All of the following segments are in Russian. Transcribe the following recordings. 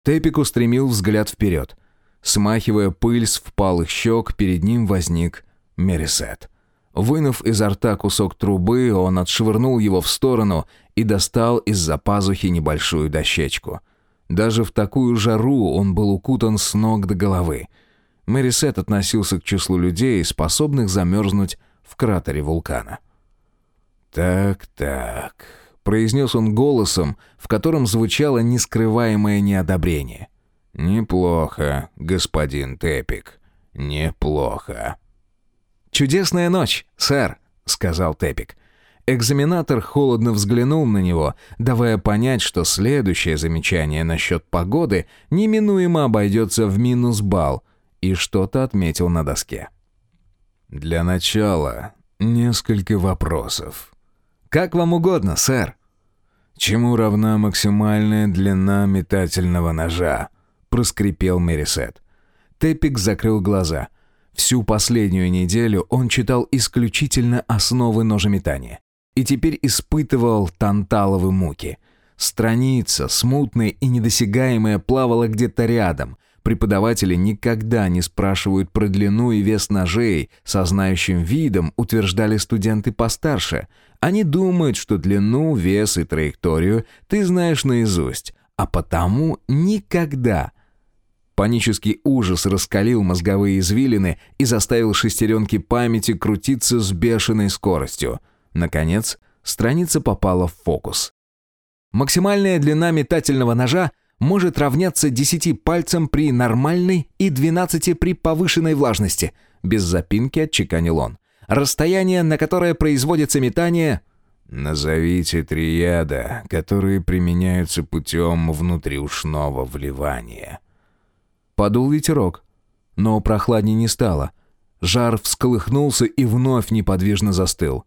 Тепик устремил взгляд вперед. Смахивая пыль с впалых щек, перед ним возник Мерисет. Вынув изо рта кусок трубы, он отшвырнул его в сторону и достал из-за пазухи небольшую дощечку. Даже в такую жару он был укутан с ног до головы. Мерисет относился к числу людей, способных замерзнуть в кратере вулкана. «Так», — произнес он голосом, в котором звучало нескрываемое неодобрение. «Неплохо, господин Тепик, неплохо». «Чудесная ночь, сэр», — сказал Тепик. Экзаменатор холодно взглянул на него, давая понять, что следующее замечание насчет погоды неминуемо обойдется в -балл, и что-то отметил на доске. «Для начала несколько вопросов». «Как вам угодно, сэр». «Чему равна максимальная длина метательного ножа?» — проскрипел Мерисет. Тепик закрыл глаза. Всю последнюю неделю он читал исключительно основы ножеметания и теперь испытывал танталовые муки. Страница, смутная и недосягаемая, плавала где-то рядом. Преподаватели никогда не спрашивают про длину и вес ножей, со знающим видом утверждали студенты постарше. Они думают, что длину, вес и траекторию ты знаешь наизусть, а потому никогда. Панический ужас раскалил мозговые извилины и заставил шестеренки памяти крутиться с бешеной скоростью. Наконец, страница попала в фокус. Максимальная длина метательного ножа может равняться 10 пальцам при нормальной и 12 при повышенной влажности, без запинки отчеканил он. Расстояние, на которое производится метание... «Назовите 3 яда, которые применяются путем внутриушного вливания». Подул ветерок, но прохладнее не стало. Жар всколыхнулся и вновь неподвижно застыл.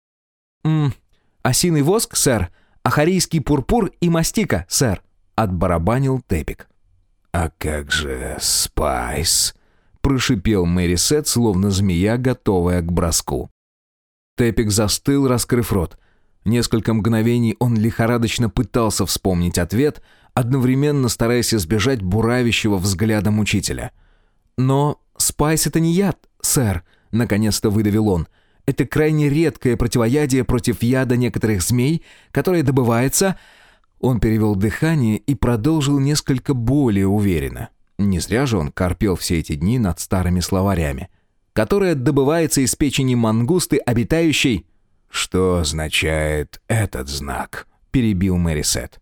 «Осиный воск, сэр, ахарийский пурпур и мастика, сэр», — отбарабанил Тепик. «А как же спайс?» — прошипел Мерисет, словно змея, готовая к броску. Тепик застыл, раскрыв рот. Несколько мгновений он лихорадочно пытался вспомнить ответ, одновременно стараясь избежать буравящего взглядом учителя. «Но спайс — это не яд, сэр», — наконец-то выдавил он. «Это крайне редкое противоядие против яда некоторых змей, которое добывается...» Он перевел дыхание и продолжил несколько более уверенно. Не зря же он корпел все эти дни над старыми словарями. «Которое добывается из печени мангусты, обитающей...» «Что означает этот знак?» — перебил Мерисет.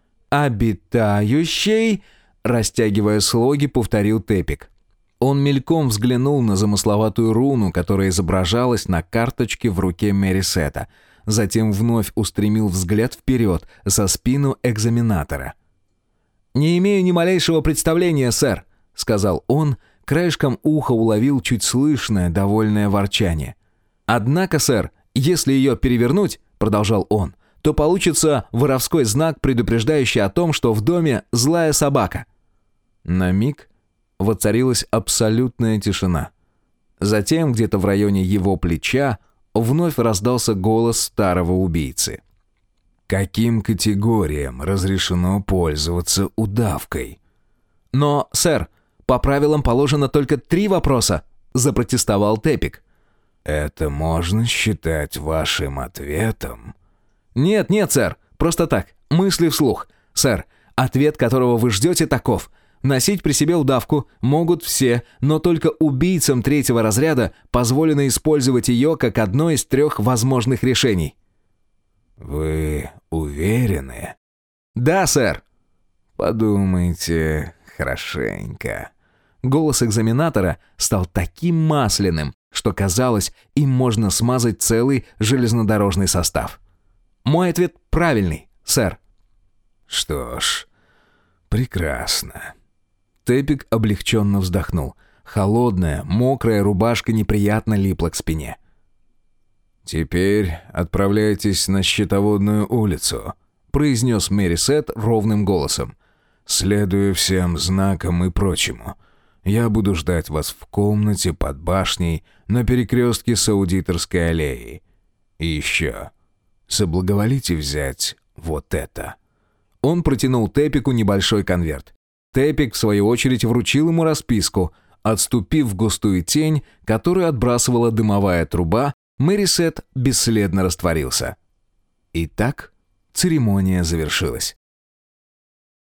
«Обитающий...» — растягивая слоги, повторил Тепик. Он мельком взглянул на замысловатую руну, которая изображалась на карточке в руке Мерисета. Затем вновь устремил взгляд вперед, за спину экзаменатора. «Не имею ни малейшего представления, сэр», — сказал он, краешком уха уловил чуть слышное, довольное ворчание. «Однако, сэр, если ее перевернуть, — продолжал он, — то получится воровской знак, предупреждающий о том, что в доме злая собака». На миг воцарилась абсолютная тишина. Затем, где-то в районе его плеча, вновь раздался голос старого убийцы. «Каким категориям разрешено пользоваться удавкой?» «Но, сэр, по правилам положено только 3 вопроса», — запротестовал Тепик. «Это можно считать вашим ответом?» «Нет, сэр, просто так, мысли вслух. Сэр, ответ, которого вы ждете, таков. Носить при себе удавку могут все, но только убийцам 3-го разряда позволено использовать ее как одно из 3 возможных решений». «Вы уверены?» «Да, сэр». «Подумайте хорошенько». Голос экзаменатора стал таким масляным, что казалось, им можно смазать целый железнодорожный состав. «Мой ответ правильный, сэр». «Что ж, прекрасно». Тепик облегченно вздохнул. Холодная, мокрая рубашка неприятно липла к спине. «Теперь отправляйтесь на Счетоводную улицу», — произнес Мерисет ровным голосом. «Следуя всем знакам и прочему. Я буду ждать вас в комнате под башней на перекрестке с Аудиторской аллеей. И еще, соблаговолите взять вот это». Он протянул Тепику небольшой конверт. Тепик, в свою очередь, вручил ему расписку. Отступив в густую тень, которую отбрасывала дымовая труба, Мэрисет бесследно растворился. Итак, церемония завершилась.